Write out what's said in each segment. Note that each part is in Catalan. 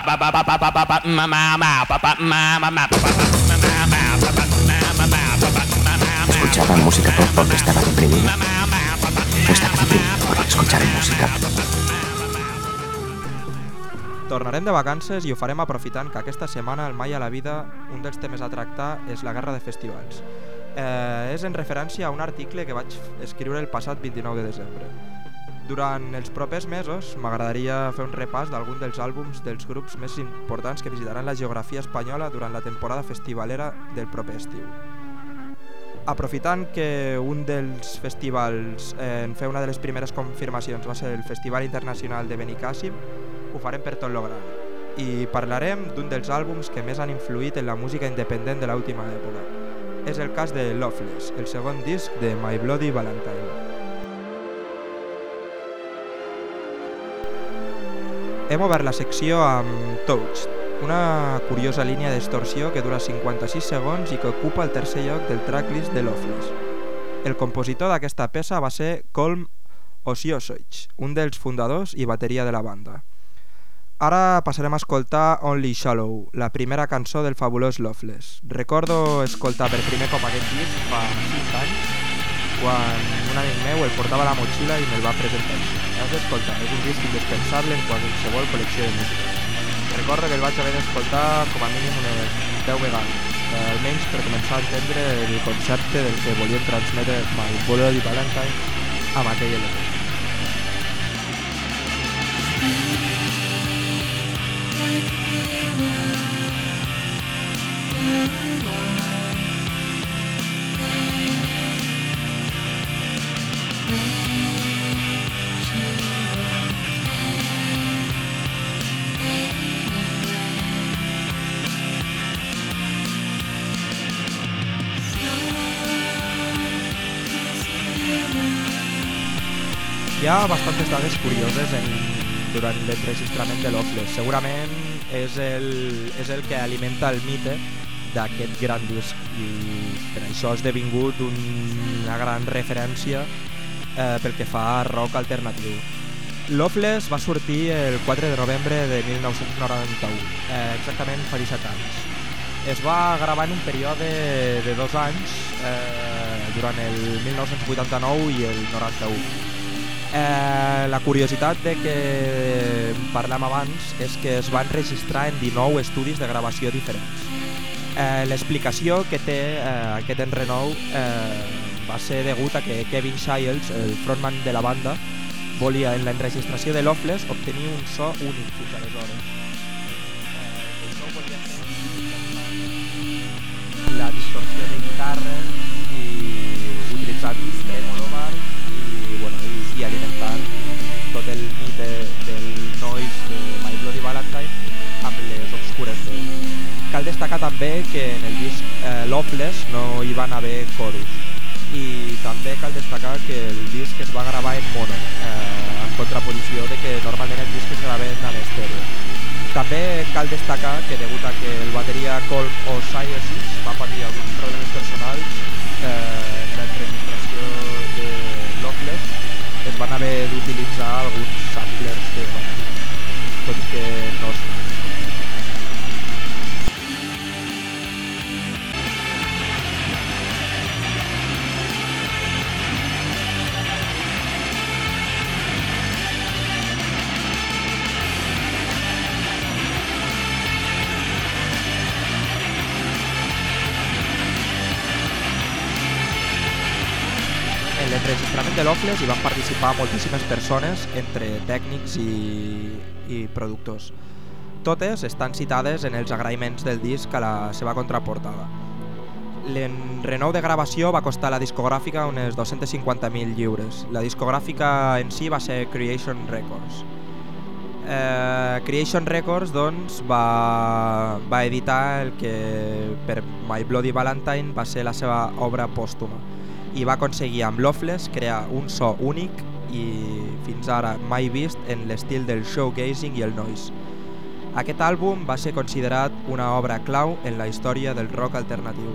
Escuchaban música pop porque estaba deprimido. No estaba deprimido por escuchar música. Tornarem de vacances i ho farem aprofitant que aquesta setmana al Mai a la Vida un dels temes a tractar és la guerra de festivals. És en referència a un article que vaig escriure el passat 29 de desembre. Durant els propers mesos m'agradaria fer un repàs d'algun dels àlbums dels grups més importants que visitaran la geografia espanyola durant la temporada festivalera del proper estiu. Aprofitant que un dels festivals en fer una de les primeres confirmacions va ser el Festival Internacional de Benicàssim, ho farem per tot lo gran i parlarem d'un dels àlbums que més han influït en la música independent de l'última època. És el cas de Loveless, el segon disc de My Bloody Valentine. Hem obert la secció amb Touched, una curiosa línia de distorsió que dura 56 segons i que ocupa el tercer lloc del tracklist de Loveless. El compositor d'aquesta peça va ser Colm Osiosich, un dels fundadors i bateria de la banda. Ara passarem a escoltar Only Shallow, la primera cançó del fabulós Loveless. Recordo escoltar per primer cop aquest disc fa 5 anys, quan un amic meu el portava a la motxilla i me'l va presentar. Has d'escoltar, és un disc indispensable en qualsevol col·lecció de música. Recordo que el vaig haver d'escoltar com a mínim unes 10 vegades, almenys per començar a entendre el concepte del que volien transmetre My Bloody Valentine amb aquell element. Hi ha bastantes dades curioses durant l'enregistrament de Loveless. Segurament és el que alimenta el mite d'aquest gran disc i per això ha esdevingut una gran referència pel que fa a rock alternatiu. Loveless va sortir el 4 de novembre de 1991, exactament fa 17 anys. Es va gravar en un període de 2 anys, durant el 1989 i el 91. La curiositat de que parlem abans és que es van registrar en 19 estudis de gravació diferents. L'explicació que té aquest enrenou va ser degut a que Kevin Shields, el frontman de la banda, volia en l'enregistració de Loveless obtenir un so únic fins aleshores. Això volia fer la distorsió de guitarra i utilitzant tremolo bar i alimentant tot el mite del noise de My Bloody Valentine amb les obscures veus. Cal destacar també que en el disc Loveless no hi van haver coros i també cal destacar que el disc es va gravar en mono, en contraposició de que normalment els discs es graven en estèreo. També cal destacar que degut a que el bateria Colm Osiosich va patir alguns problemes personals en l'enregistració de Loveless, es van haver d'utilitzar alguns samplers de bateria, tot i que no es... En l'enregistrament de Loveless hi van participar moltíssimes persones, entre tècnics i productors. Totes estan citades en els agraïments del disc a la seva contraportada. L'enrenou de gravació va costar a la discogràfica unes 250.000 lliures. La discogràfica en si va ser Creation Records. Creation Records doncs, va editar el que per My Bloody Valentine va ser la seva obra pòstuma i va aconseguir amb Loveless crear un so únic i fins ara mai vist en l'estil del showgazing i el noise. Aquest àlbum va ser considerat una obra clau en la història del rock alternatiu.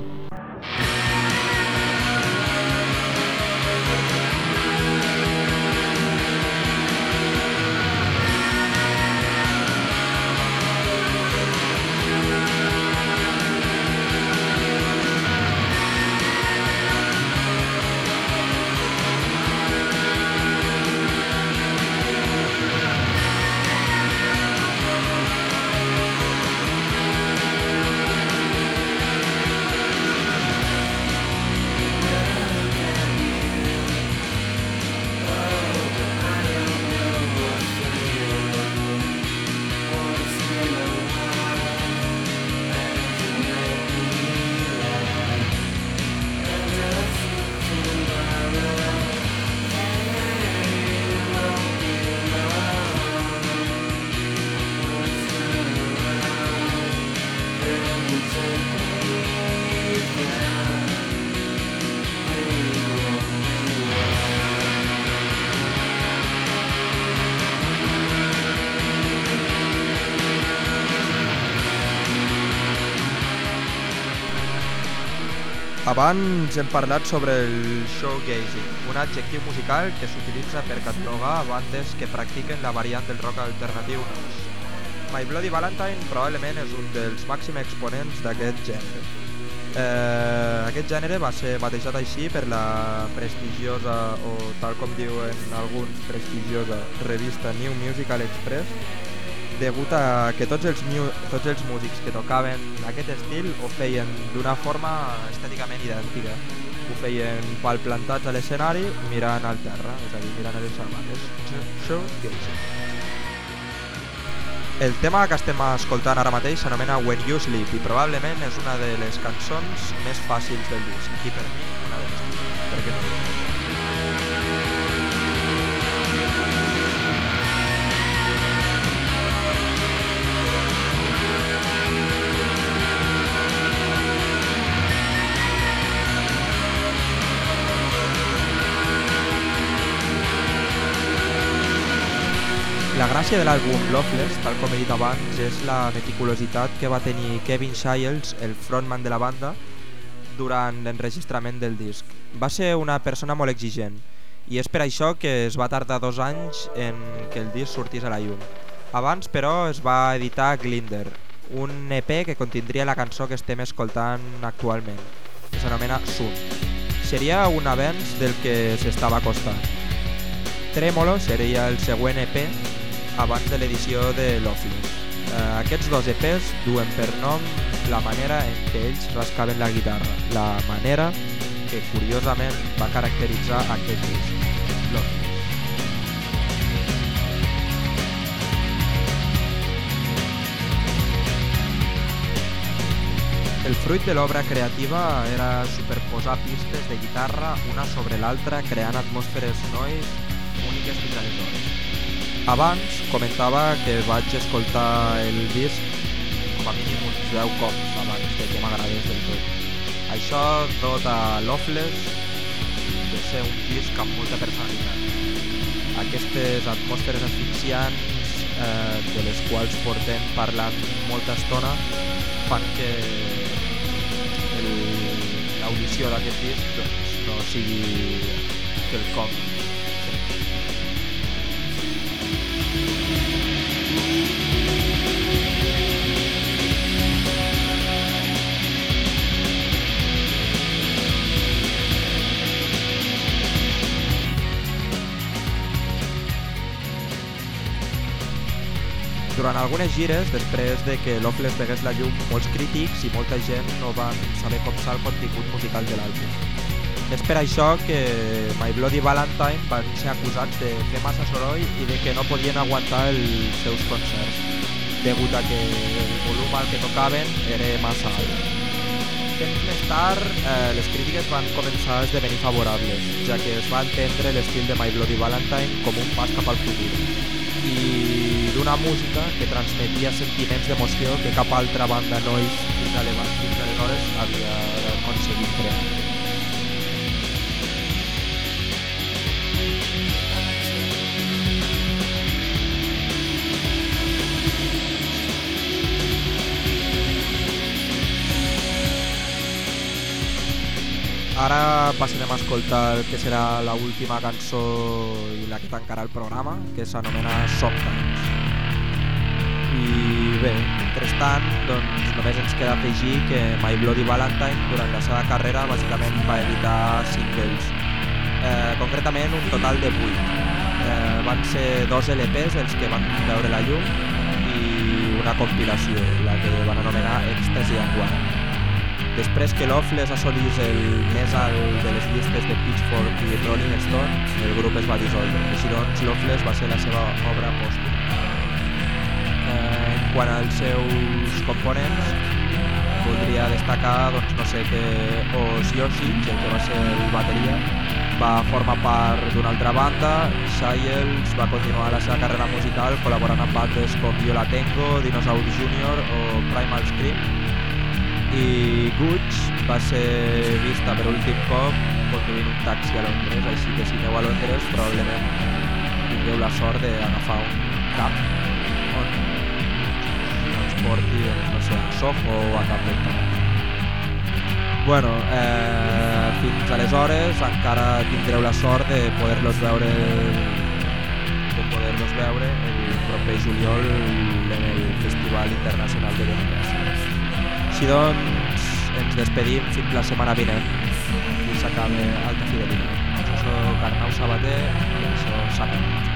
Abans hem parlat sobre el showgazing, un adjectiu musical que s'utilitza per catalogar bandes que practiquen la variant del rock alternatiu. My Bloody Valentine probablement és un dels màxims exponents d'aquest gènere. Aquest gènere va ser batejat així per la prestigiosa, o tal com diuen alguns, prestigiosa revista New Musical Express, degut a que tots els músics que tocaven aquest estil ho feien d'una forma estèticament idèntica. Ho feien palplantats a l'escenari mirant al terra, és a dir, mirant a les armades. Showgazing. El tema que estem escoltant ara mateix s'anomena When You Sleep i probablement és una de les cançons més fàcils del disc i per mi una de les millors, perquè no ho sé. La gràcia de l'àlbum Loveless, tal com he dit abans, és la meticulositat que va tenir Kevin Shields, el frontman de la banda, durant l'enregistrament del disc. Va ser una persona molt exigent i és per això que es va tardar 2 anys en que el disc sortís a la llum. Abans, però, es va editar Glinder, un EP que contindria la cançó que estem escoltant actualment, que s'anomena Sun. Seria un avenç del que s'estava acostant. Tremolo seria el següent EP abans de l'edició de Loveless. Aquests 2 EPs duen per nom la manera en què ells rascaven la guitarra, la manera que curiosament va caracteritzar aquest disc, Loveless. El fruit de l'obra creativa era superposar pistes de guitarra una sobre l'altra creant atmosferes nois úniques fins aleshores. Abans comentava que vaig escoltar el disc com a mínim uns 10 cops abans de que m'agradés del tot. Això dota Loveless de ser un disc amb molta personalitat. Aquestes atmosferes asfixiants de les quals portem parlant molta estona fan que l'audició d'aquest disc no sigui quelcom. Durant algunes gires, després de que Loveless vegués la llum, molts crítics i molta gent no van saber copsar el contingut musical de l'àlbum. És per això que My Bloody Valentine van ser acusats de fer massa soroll i de que no podien aguantar els seus concerts, degut a que el volum al que tocaven era massa alt. Temps més tard, les crítiques van començar a esdevenir favorables, ja que es va entendre l'estil de My Bloody Valentine com un pas cap al futur i d'una música que transmetia sentiments d'emoció que cap altra banda nois fins aleshores havia aconseguit crear. Ara passarem a escoltar el que serà l'última cançó i la que tancarà el programa, que s'anomena Sometimes. I bé, mentrestant, doncs només ens queda afegir que My Bloody Valentine durant la seva carrera bàsicament va editar singles, concretament un total de 8. Van ser 2 LPs els que van veure la llum i una compilació, la que van anomenar Ecstasy and One. Després que Loveless assolís el més alt de les llistes de Pitchfork i Rolling Stone, el grup es va dissoldre. Així doncs, Loveless va ser la seva obra pòstuma. En quant als seus components, voldria destacar, no sé, que Oz Yoshich, el que va ser el bateria, va formar part d'una altra banda. Shields va continuar la seva carrera musical col·laborant amb bandes com Yo La Tengo, Dinosaur Jr. o Primal Scream. I Gooch va ser vista per últim cop conduint un taxi a Londres, així que si aneu a Londres probablement tingueu la sort d'agafar un cab on ens porti, no sé, a Soho o a Cap del Town. Bueno, fins aleshores encara tindreu la sort de poder-los veure el proper juliol en el Festival Internacional de Benicàssim. Així doncs, ens despedim fins la setmana vinent. Aquí s'acaba Alta Fidelitat. Jo soc Arnau Sabater i això s'ha